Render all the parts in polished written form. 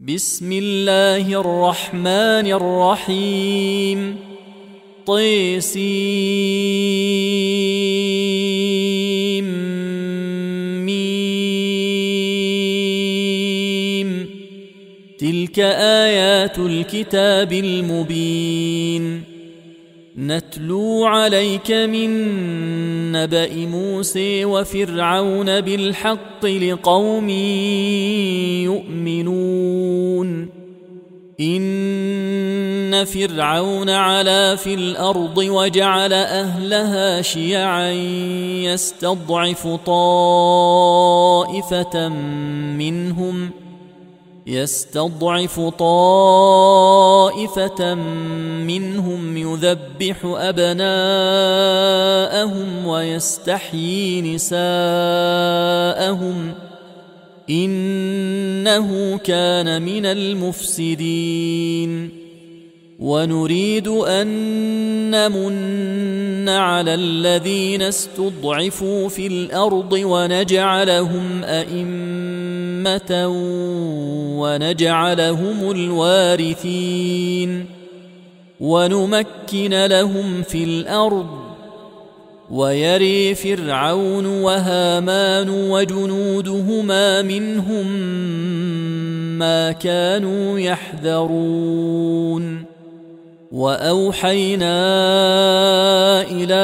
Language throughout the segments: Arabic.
بسم الله الرحمن الرحيم طسيم ميم تلك آيات الكتاب المبين نتلو عليك من نبأ موسى وفرعون بالحق لقوم يؤمنون إن فرعون علا في الأرض وجعل أهلها شيعا يستضعف طائفة منهم يذبح أبناءهم ويستحيي نساءهم إنه كان من المفسدين ونريد أن نمن على الذين استضعفوا في الأرض ونجعلهم أئمة ونجعلهم الوارثين ونمكن لهم في الأرض ويري فرعون وهامان وجنودهما منهم ما كانوا يحذرون وأوحينا إلى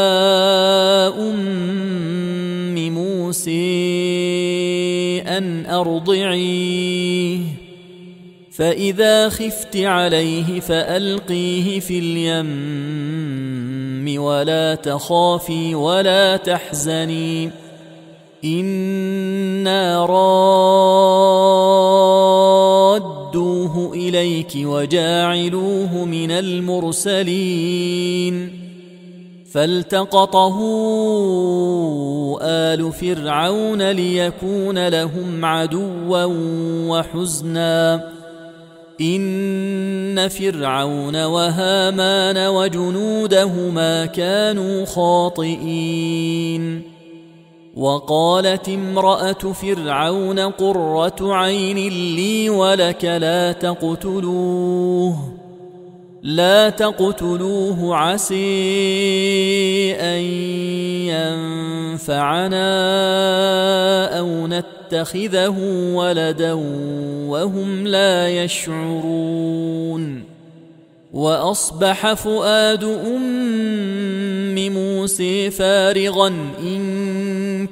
أم موسى أن أرضعيه فإذا خفت عليه فألقيه في اليم ولا تخافي ولا تحزني إنا رادوه إليك وجاعلوه من المرسلين فالتقطه آل فرعون ليكون لهم عدوا وحزنا إن فرعون وهامان وجنودهما كانوا خاطئين وقالت امرأة فرعون قرة عين لي ولك لا تقتلوه عسى أن ينفعنا أو نتخذه ولدا وهم لا يشعرون وأصبح فؤاد أم موسى فارغا إن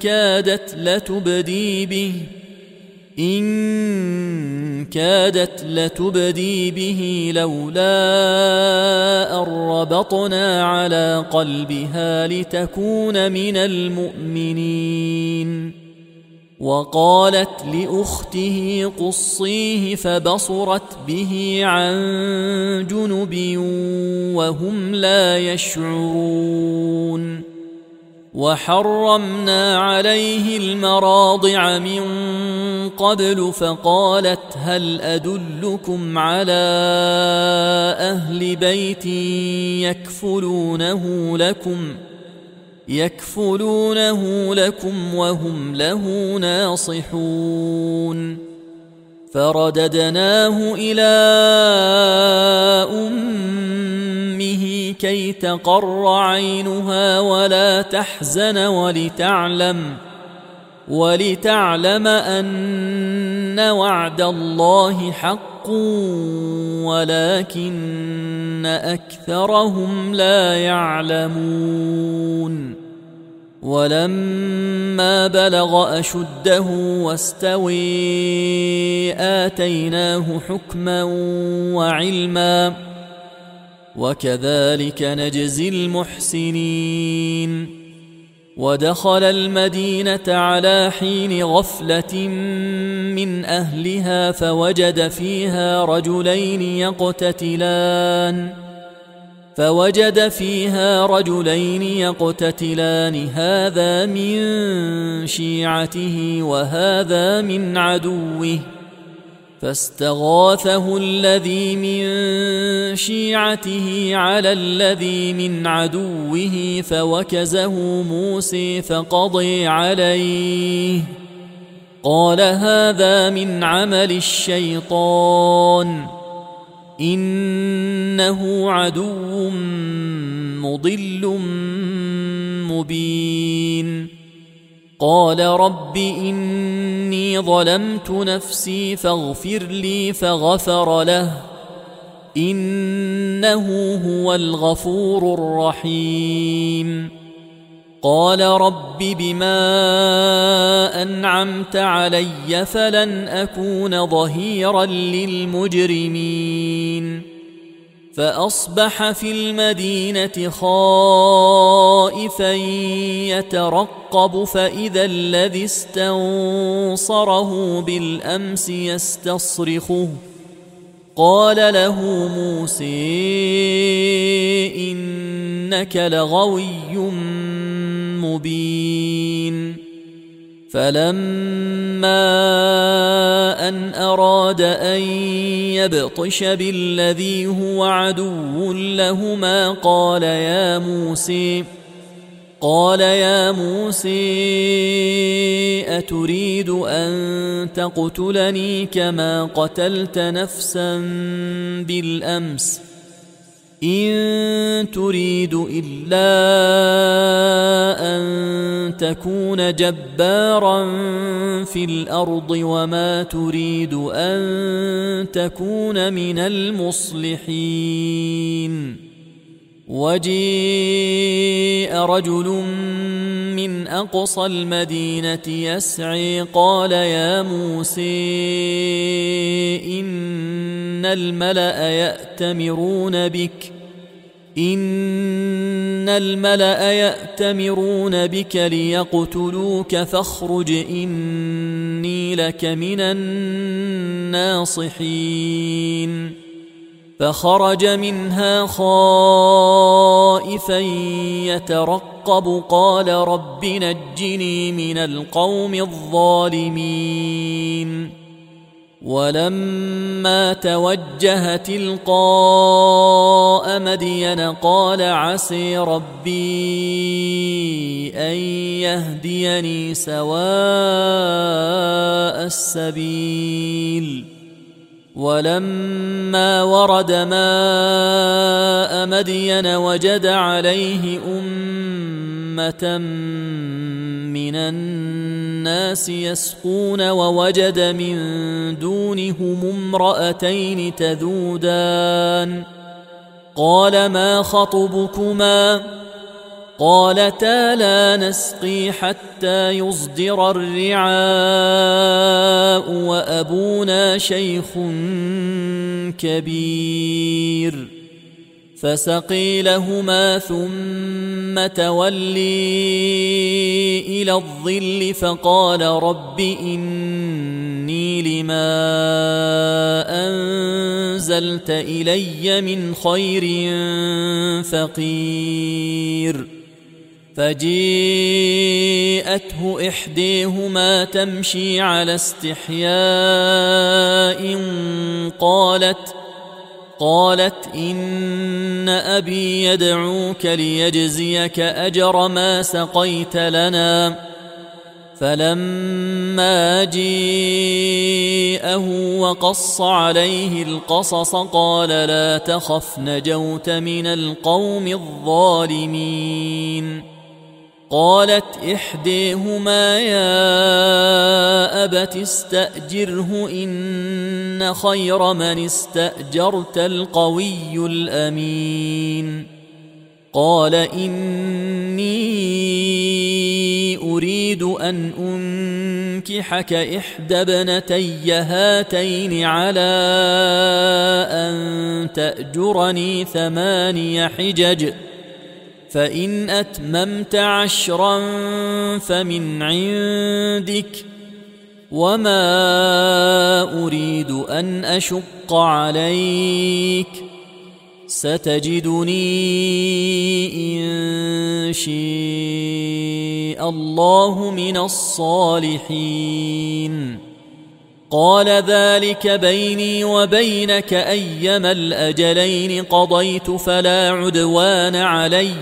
كادت لتبدي به لولا أن ربطنا على قلبها لتكون من المؤمنين وقالت لأخته قصيه فبصرت به عن جنب وهم لا يشعرون وحرمنا عليه المراضع من قبل فقالت هل أدلكم على أهل بيت يكفلونه لكم وهم له ناصحون فرددناه إلى أمه كي تقر عينها ولا تحزن ولتعلم أن وعد الله حق ولكن أكثرهم لا يعلمون ولما بلغ أشده واستوى آتيناه حكما وعلما وكذلك نجزي المحسنين ودخل المدينة على حين غفلة من أهلها فوجد فيها رجلين يقتتلان هذا من شيعته وهذا من عدوه فاستغاثه الذي من شيعته على الذي من عدوه فوكزه موسى فقضى عليه قال هذا من عمل الشيطان إنه عدو مضل مبين. قال رب إني ظلمت نفسي فاغفر لي فغفر له إنه هو الغفور الرحيم. قال رب بما أنعمت علي فلن أكون ظهيرا للمجرمين. فأصبح في المدينة خائفا يترقب فإذا الذي استنصره بالأمس يستصرخه. قال له موسى إنك لغوي مبين. فلما أن أراد أن يبطش بالذي هو عدو لهما قال يا موسى أتريد أن تقتلني كما قتلت نفسا بالأمس إن تريد إلا أن تكون جبارا في الأرض وما تريد أن تكون من المصلحين. وجيء رجل من أقصى المدينة يسعي قال يا موسى إن الملأ يأتمرون بك ليقتلوك فاخرج إني لك من الناصحين. فخرج منها خائفا يترقب قال رب نجني من القوم الظالمين. ولما توجه تلقاء مدين قال عسى ربي أن يهديني سواء السبيل. ولما ورد ماء مدين وجد عليه أمة من الناس يسقون ووجد من دونهم امرأتين تذودان. قال ما خطبكما؟ قالتا لا نسقي حتى يصدر الرعاء وأبونا شيخ كبير. فسقي لهما ثم تولي إلى الظل فقال رب إني لما أنزلت إلي من خير فقير. فجيءته إحديهما تمشي على استحياء قالت إن أبي يدعوك ليجزيك أجر ما سقيت لنا. فلما جيءه وقص عليه القصص قال لا تخف نجوت من القوم الظالمين. قالت إحديهما يا أبت استأجره إن خير من استأجرت القوي الأمين. قال إني أريد أن أنكحك إحدى ابنتي هاتين على أن تأجرني 8 حجج فإن أتممت 10 فمن عندك وما أريد أن أشق عليك ستجدني إن شاء الله من الصالحين. قال ذلك بيني وبينك أيما الأجلين قضيت فلا عدوان علي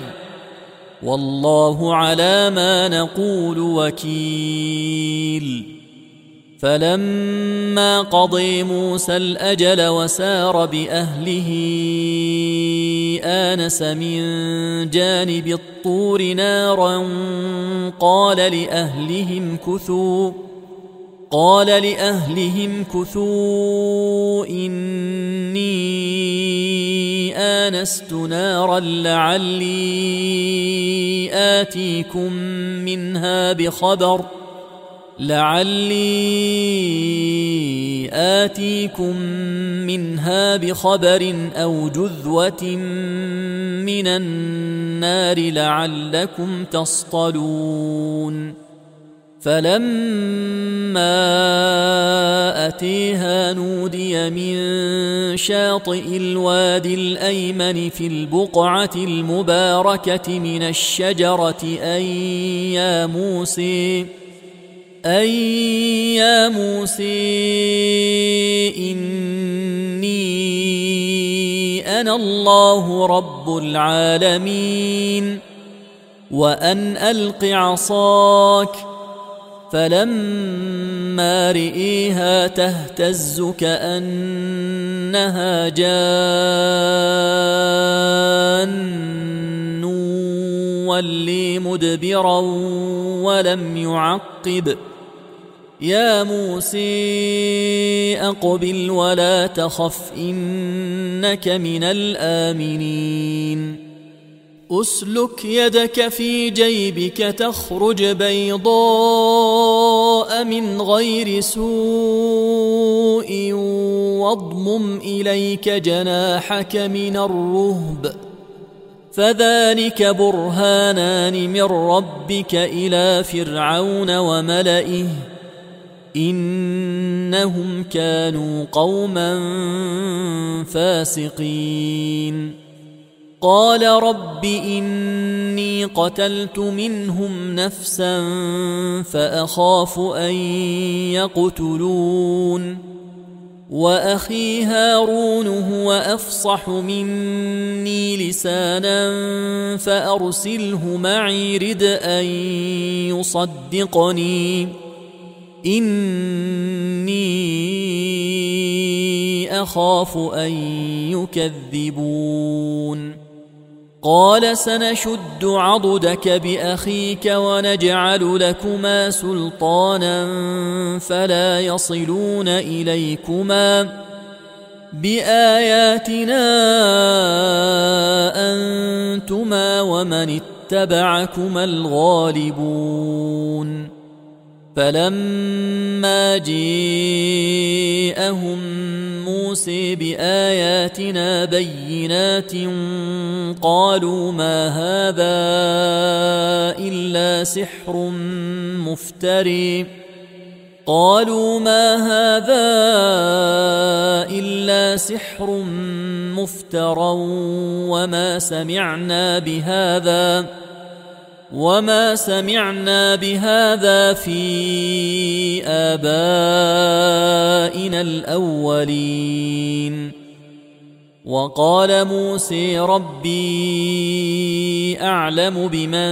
والله على ما نقول وكيل. فلما قضي موسى الأجل وسار بأهله آنس من جانب الطور نارا قال لأهلهم كثوا إني آنست نارا لعلي آتيكم منها بخبر أو جذوة من النار لعلكم تصطلون فلما أتيها نودي من شاطئ الوادي الأيمن في البقعة المباركة من الشجرة أن يا موسى إني أنا الله رب العالمين وأن ألق عصاك فلما رئيها تهتز كأنها جان ولي مدبرا ولم يعقب يا موسى أقبل ولا تخف إنك من الآمنين أسلك يدك في جيبك تخرج بيضاء من غير سوء واضمم إليك جناحك من الرهب فذلك برهانان من ربك إلى فرعون وملئه إنهم كانوا قوما فاسقين قال رب إني قتلت منهم نفسا فأخاف أن يقتلون وأخي هارون هو أفصح مني لسانا فأرسله معي رد أن يصدقني إني أخاف أن يكذبون قال سنشد عضدك بأخيك ونجعل لكما سلطانا فلا يصلون إليكما بآياتنا أنتما ومن اتبعكما الغالبون فلما جاءهم موسى بآياتنا بينات قالوا ما هذا إلا سحر مفترى وما سمعنا بهذا في آبائنا الأولين وقال موسى ربي أعلم بمن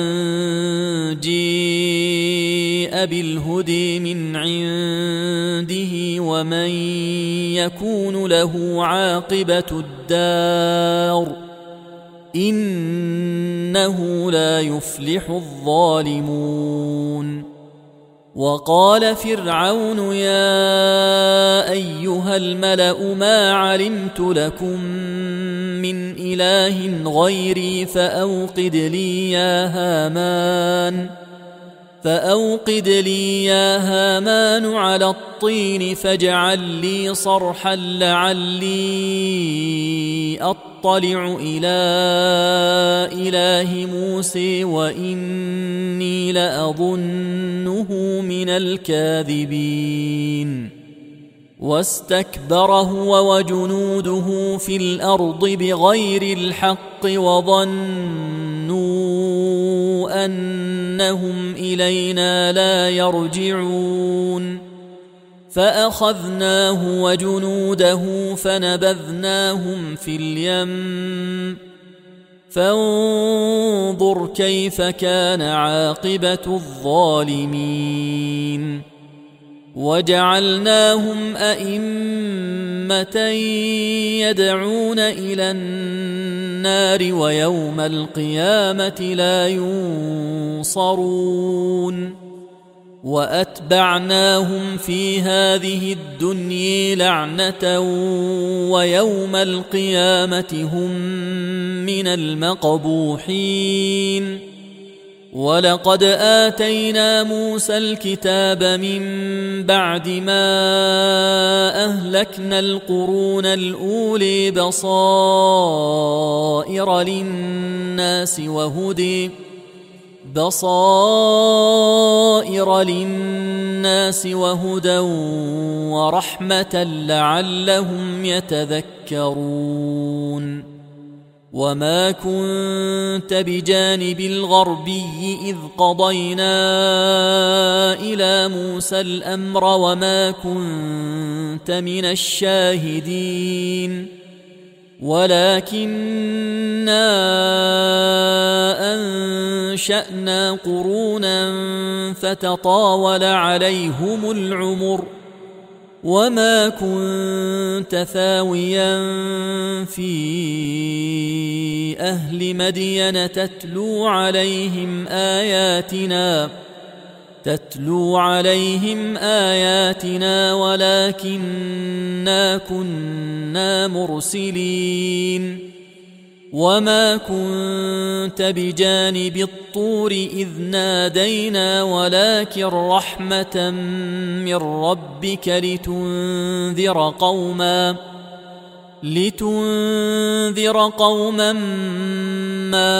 جاء بالهدى من عنده ومن يكون له عاقبة الدار إنه لا يفلح الظالمون وقال فرعون يا أيها الملأ ما علمت لكم من إله غيري فأوقد لي يا هامان على الطين فاجعل لي صرحا لعلي أطلع إلى إله موسى وإني لأظنه من الكاذبين واستكبر هو وجنوده في الأرض بغير الحق وظنوا أنهم إلينا لا يرجعون فأخذناه وجنوده فنبذناهم في اليم فانظر كيف كان عاقبة الظالمين وجعلناهم أئمة يدعون إلى النار ويوم القيامة لا ينصرون وأتبعناهم في هذه الدنيا لعنة ويوم القيامة هم من المقبوحين ولقد آتينا موسى الكتاب من بعد ما أهلكنا القرون الأولي بصائر للناس وهدى ورحمة لعلهم يتذكرون وما كنت بجانب الغربي إذ قضينا إلى موسى الأمر وما كنت من الشاهدين ولكننا أنشأنا قرونا فتطاول عليهم العمر وما كنت ثاويا في أهل مدين تتلو عليهم آياتنا ولكننا كنا مرسلين وما كنت بجانب الطور إذ نادينا ولكن رحمة من ربك لتنذر قوما ما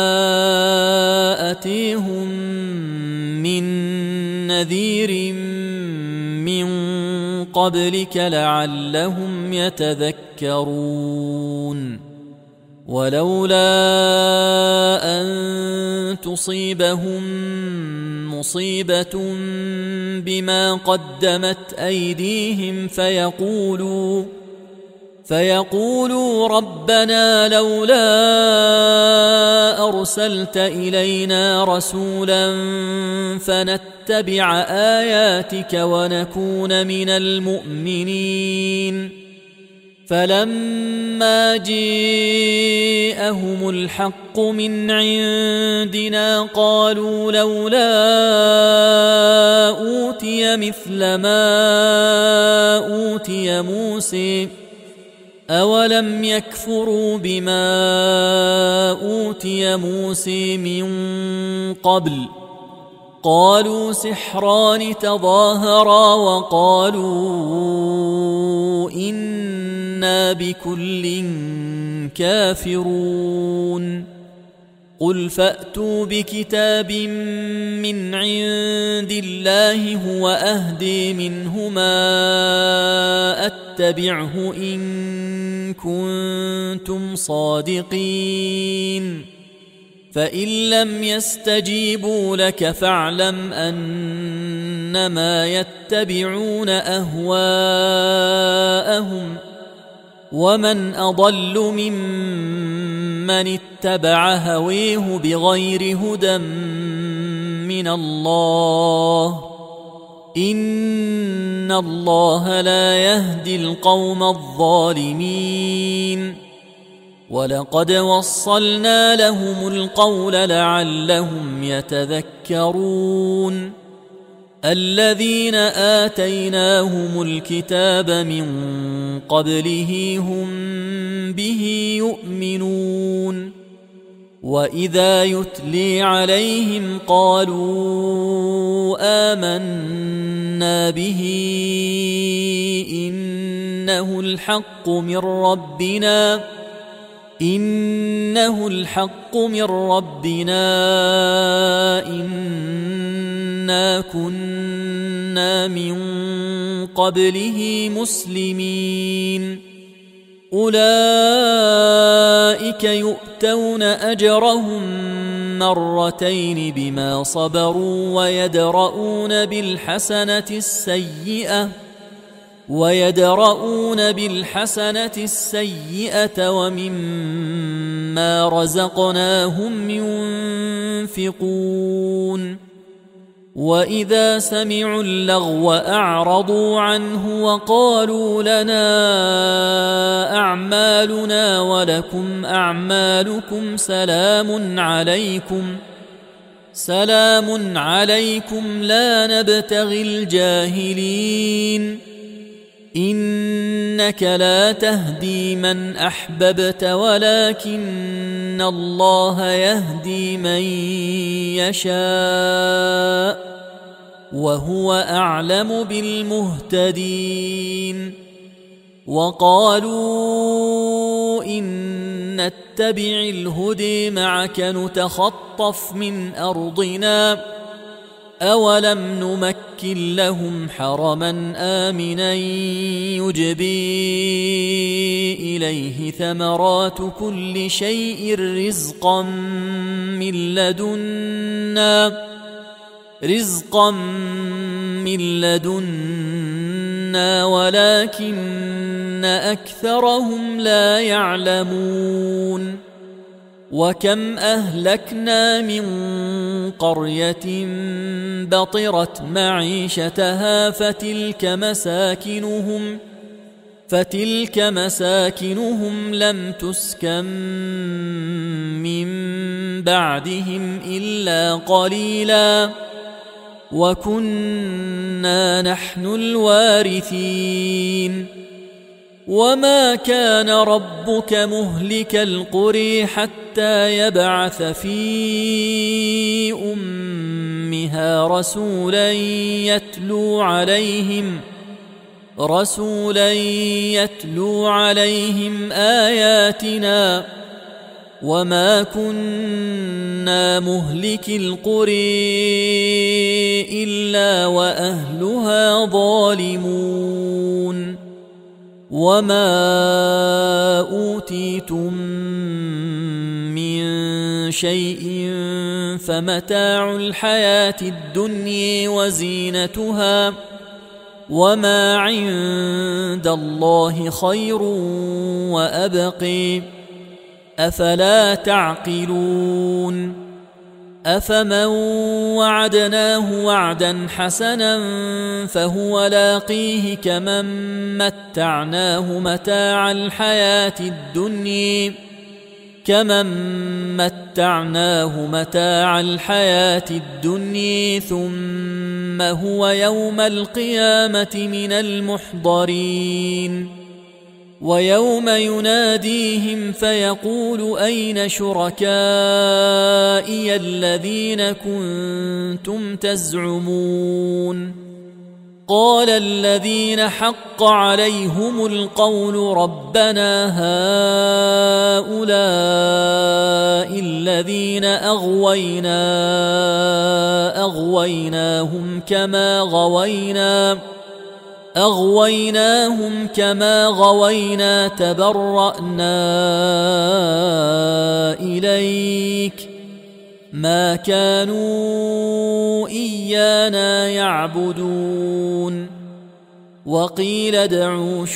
أتيهم من نذير من قبلك لعلهم يتذكرون ولولا أن تصيبهم مصيبة بما قدمت أيديهم فيقولوا ربنا لولا أرسلت إلينا رسولا فنتبع آياتك ونكون من المؤمنين فلما جاءهم الحق من عندنا قالوا لولا أوتي مثل ما أوتي موسى أولم يكفروا بما أوتي موسى من قبل قالوا سحران تظاهرا وقالوا إنا بكل كافرون قل فأتوا بكتاب من عند الله هو أهدي منهما أتبعه إن كنتم صادقين فإن لم يستجيبوا لك فاعلم أنما يتبعون أهواءهم ومن أضل ممن اتبع هويه بغير هدى من الله إن الله لا يهدي القوم الظالمين ولقد وصلنا لهم القول لعلهم يتذكرون الذين آتيناهم الكتاب من قبله هم به يؤمنون وإذا يتلي عليهم قالوا آمنا به إنه الحق من ربنا إنا كنا من قبله مسلمين أولئك يؤتون أجرهم مرتين بما صبروا ويدرؤون بالحسنة السيئة ومما رزقناهم ينفقون وإذا سمعوا اللغو أعرضوا عنه وقالوا لنا أعمالنا ولكم أعمالكم سلام عليكم لا نبتغي الجاهلين إنك لا تهدي من أحببت ولكن الله يهدي من يشاء وهو أعلم بالمهتدين وقالوا إن نتبع الهدي معك نتخطف من أرضنا أولم نمكن لهم حرما آمنا يجبي إليه ثمرات كل شيء رزقا من لدنا ولكن أكثرهم لا يعلمون وكم أهلكنا من قرية بطرت معيشتها فتلك مساكنهم لم تسكن من بعدهم إلا قليلا وكنا نحن الوارثين وما كان ربك مهلك القرى حتى يبعث في أمها رسولا يتلو عليهم آياتنا وما كنا مهلك القرى إلا وأهلها ظالمون وما أوتيتم من شيء فمتاع الحياة الدنيا وزينتها وما عند الله خير وأبقي أفلا تعقلون أفمن وعدناه وعدا حسنا فهو لاقيه كمن متعناه متاع الحياة الدنيا ثم هو يوم القيامة من المحضرين ويوم يناديهم فيقول أين شركائي الذين كنتم تزعمون قال الذين حق عليهم القول ربنا هؤلاء الذين أغويناهم كما غوينا تبرأنا إليك ما كانوا إيانا يعبدون وقيل ادعوا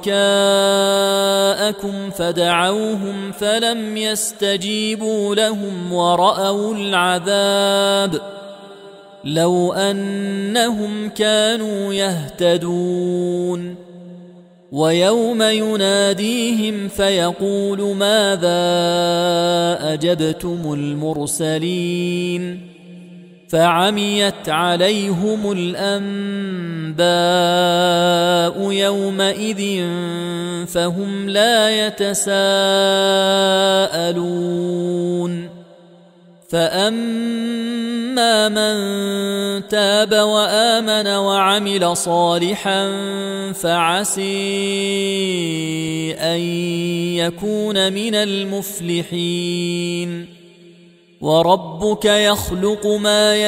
شركاءكم فدعوهم فلم يستجيبوا لهم ورأوا العذاب لو أنهم كانوا يهتدون ويوم يناديهم فيقول ماذا أجبتم المرسلين فعميت عليهم الأنباء يومئذ فهم لا يتساءلون فأما من تاب وآمن وعمل صالحا فعسي أن يكون من المفلحين وربك يخلق ما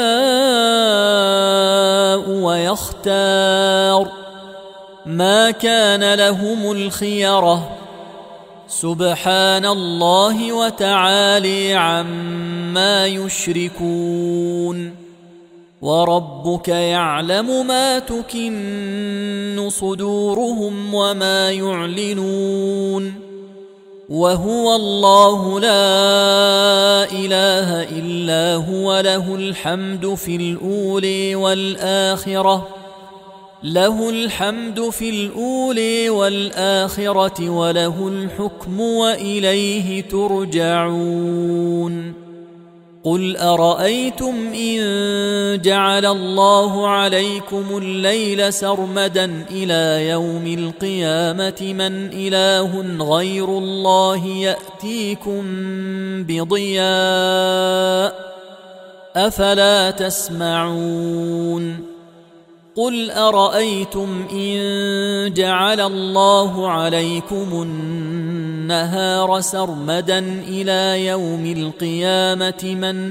يشاء ويختار ما كان لهم الخيرة سبحان الله وتعالى عما يشركون وربك يعلم ما تكن صدورهم وما يعلنون وهو الله لا إله إلا هو له الحمد في الأولى والآخرة وله الحكم وإليه ترجعون قل أرأيتم إن جعل الله عليكم الليل سرمدا إلى يوم القيامة من إله غير الله يأتيكم بضياء أفلا تسمعون قل أرأيتم إن جعل الله عليكم النهار سرمدا إلى يوم القيامة من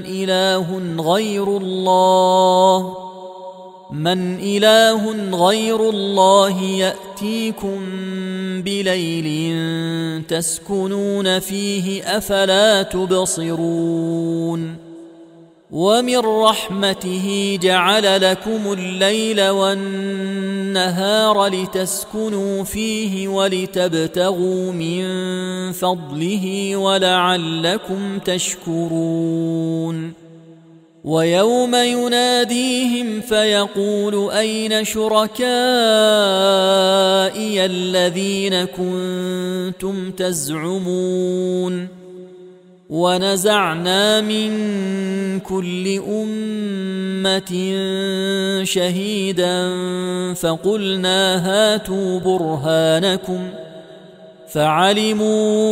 إله غير الله يأتيكم بليل تسكنون فيه أفلا تبصرون ومن رحمته جعل لكم الليل والنهار لتسكنوا فيه ولتبتغوا من فضله ولعلكم تشكرون ويوم يناديهم فيقول أين شركائي الذين كنتم تزعمون ونزعنا من كل أمة شهيدا فقلنا هاتوا برهانكم فعلموا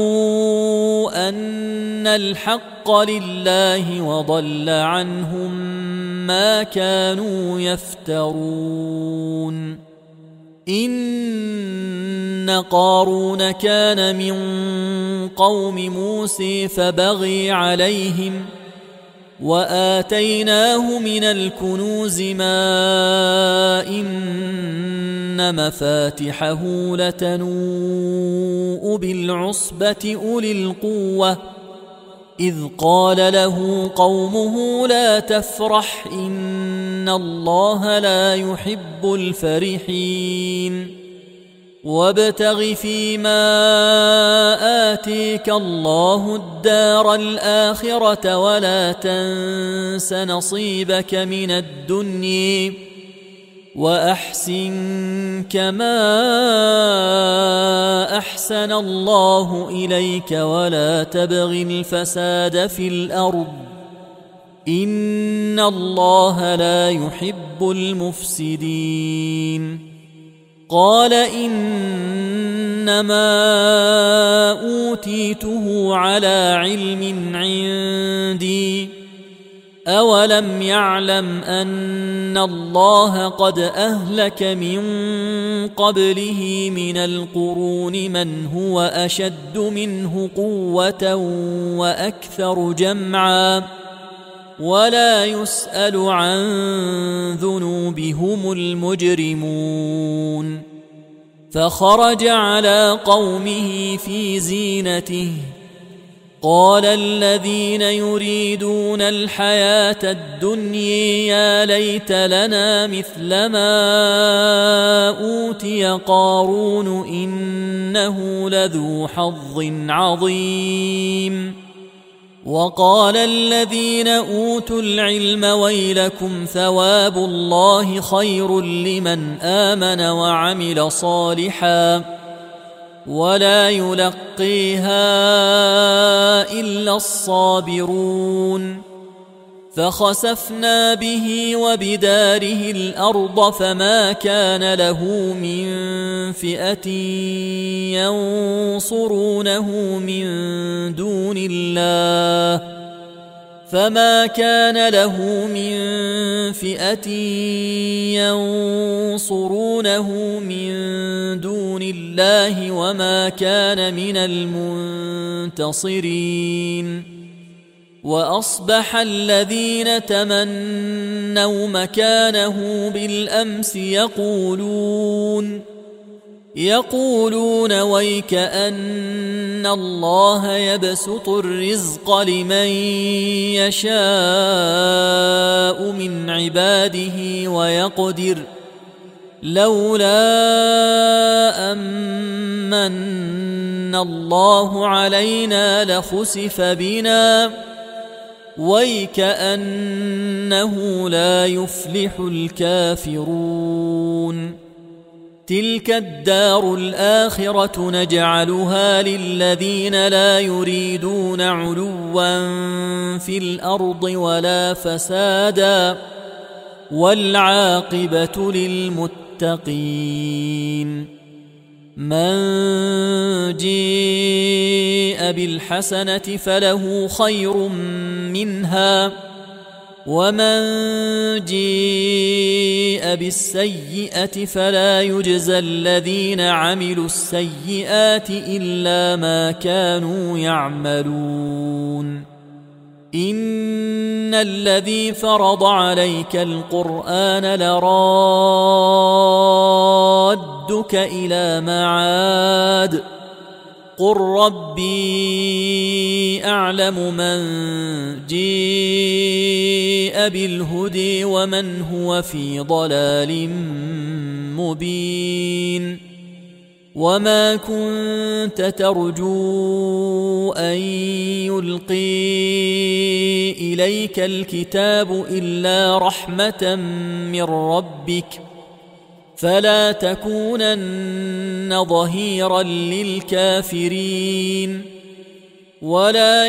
أن الحق لله وضل عنهم ما كانوا يفترون إن قارون كان من قوم موسى فبغي عليهم وآتيناه من الكنوز ما إن مفاتحه لتنوء بالعصبة أولي القوة إذ قال له قومه لا تفرح إن الله لا يحب الفرحين وابتغ فيما آتيك الله الدار الآخرة ولا تنس نصيبك من الدنيا وأحسن كما أحسن الله إليك ولا تبغ الفساد في الأرض إن الله لا يحب المفسدين قال إنما أوتيته على علم عندي أولم يعلم أن الله قد أهلك من قبله من القرون من هو أشد منه قوة وأكثر جمعا ولا يسأل عن ذنوبهم المجرمون فخرج على قومه في زينته قال الذين يريدون الحياة الدنيا يا ليت لنا مثل ما أوتي قارون إنه لذو حظ عظيم وقال الذين أوتوا العلم ويلكم ثواب الله خير لمن آمن وعمل صالحا ولا يلقيها إلا الصابرون فخسفنا به وبداره الأرض فما كان له من فئة ينصرونه من دون الله وما كان من المنتصرين وأصبح الذين تمنوا مكانه بالأمس يقولون ويك أن الله يبسط الرزق لمن يشاء من عباده لولا أمن الله علينا لخسف بنا ويكأنه لا يفلح الكافرون تلك الدار الآخرة نجعلها للذين لا يريدون علوا في الأرض ولا فسادا والعاقبة للمتقين من جيء بالحسنة فله خير منها ومن جيء بالسيئة فلا يجزى الذين عملوا السيئات إلا ما كانوا يعملون إن الذي فرض عليك القرآن لرادك إلى معاد قل ربي أعلم من جيء بالهدي ومن هو في ضلال مبين وما كنت ترجو أن يلقي إليك الكتاب إلا رحمة من ربك فلا تكونن ظهيرا للكافرين ولا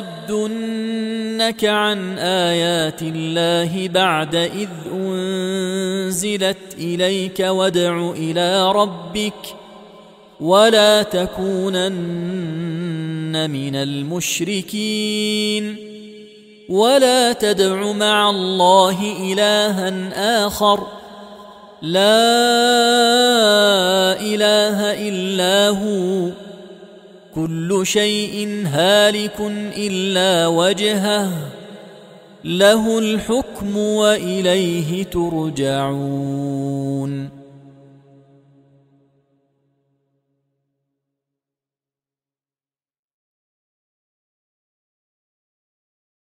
يصدنك عن آيات الله بعد إذ أنزلت إليك وادع إلى ربك ولا تكونن من المشركين ولا تدع مع الله إلها آخر لا إله إلا هو كل شيء هالك إلا وجهه له الحكم وإليه ترجعون